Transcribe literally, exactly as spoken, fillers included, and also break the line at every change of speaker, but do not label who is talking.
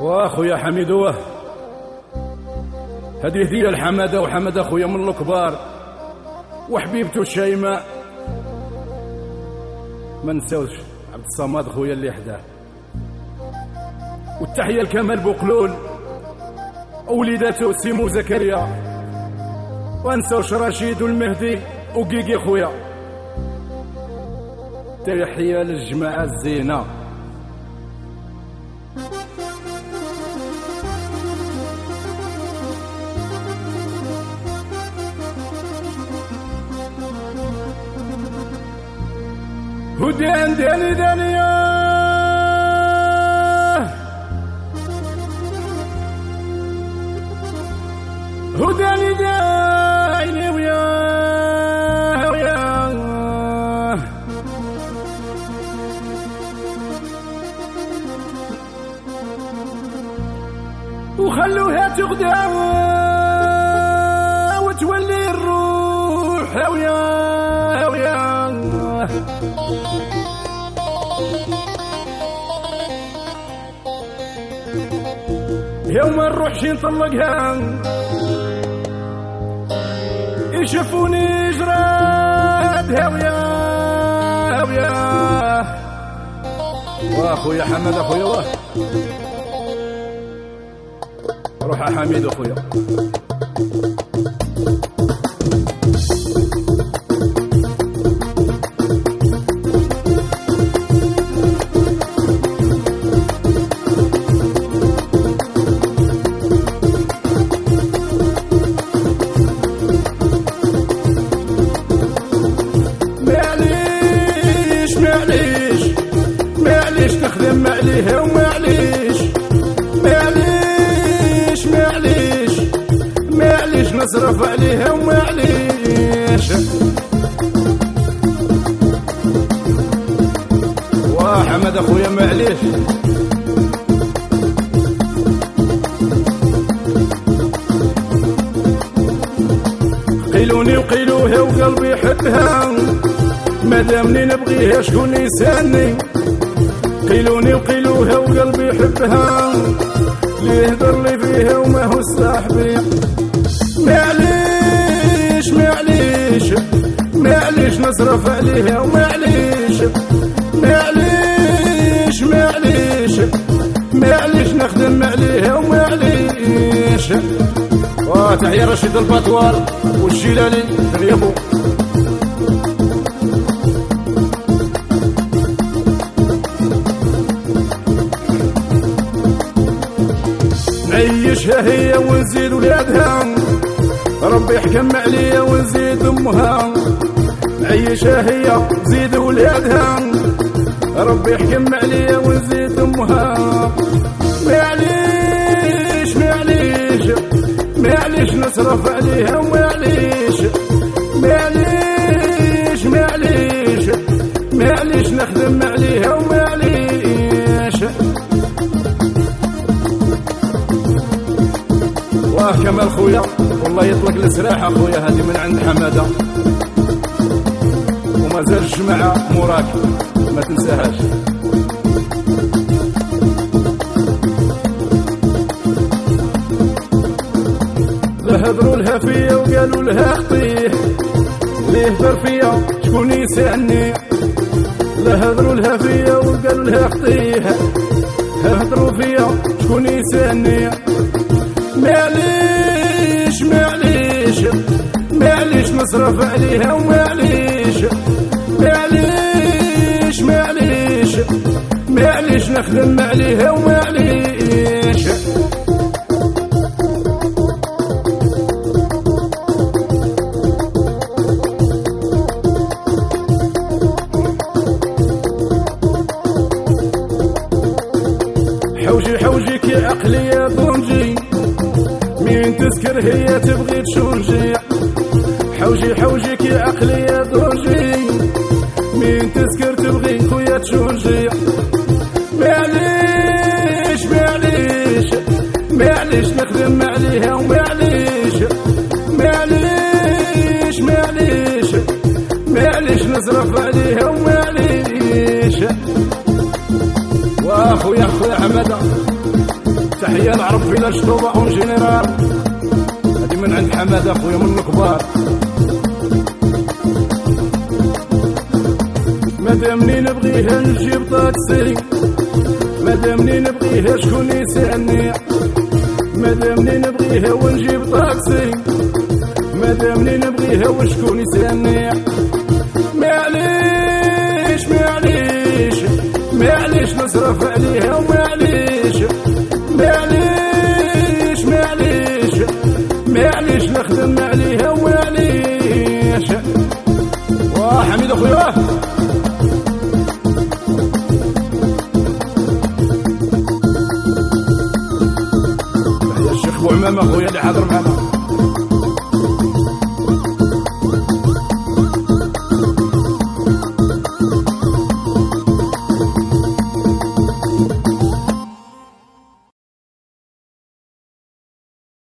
واخويا حميد واه هذه هديه لحماده، وحماده اخويا من الكبار وحبيبته شيماء. ما نساوش عبد الصمد خويا اللي حداه، والتحيه لكمال بوقلول ووليداته سيمو زكريا، وانساوش رشيد والمهدي وكيكي خويا. تحيه للجماعه الزينه. ودان داني دانيا وداني داني ويا ويا وخلوها تغدا وتولي الروح ويا يوم نروحش نطلقها يشوفوني جراد هاوية هاوية. واخويا حمد اخويا واه روح يا حميد اخويا. معليش نخدم معليها ومعليش معليش معليش معليش نصرف عليها ومعليش. وحمد اخويا معليش قيلوني وقيلوها وقلبي يحبها، مادامني نبغيها شكون يسالني. قيلوني وقيلوها وقلبي يحبها، اللي يهدر لي فيها وما هو صاحبي. معليش معليش معليش نصرف عليها ومعليش معليش معليش معليش نخدم عليها ومعليش. وتحية رشيد البطوال والجيلاني غيابو. نعيشها هي ونزيد ولادها، ربي يحكم عليا ونزيد امها. نعيشها هي زيد ولادها، ربي يحكم عليا ونزيد امها. معليش معليش معليش نصرف عليها ومعليش معليش معليش معليش نخدم عليها ومعليش. واه كمال خويا والله يطلق السراحة خويا، هذه من عند حمادة وما زال الجماعة موراك ما تنساهاش. لا هضروا لها فيا وقالوا لها خطيه، اللي يهدر فيا شكون يسألني. لا هضروا لها فيا وقالوا لها خطيه، هضروا فيا شكون يسألني. معليش معليش معليش نصرف عليها ومعليش معليش معليش معليش نخدم عليها ومعليش. حوجي حوجيك يا عقلي يا طنجي، مين تسكر هي تبغي تشونجي. حوجي حوجيك يا عقلي يا ضوجي، مين تسكر تبغي خويا تشونجي. معليش معليش معليش نخدم عليها ومعليش معليش معليش معليش نصرف عليها ومعليش. واخويا خويا حماده ربي لا شطوبة اون جينيرال هادي من عند حماد اخويا من الكبار. مادامني نبغيها نجيب طاكسي مادامني نبغيها شكون يسعني مادامني نبغيها ونجيب طاكسي مادامني نبغيها وشكون يسعني. معليش معليش معليش نصرف عليها وما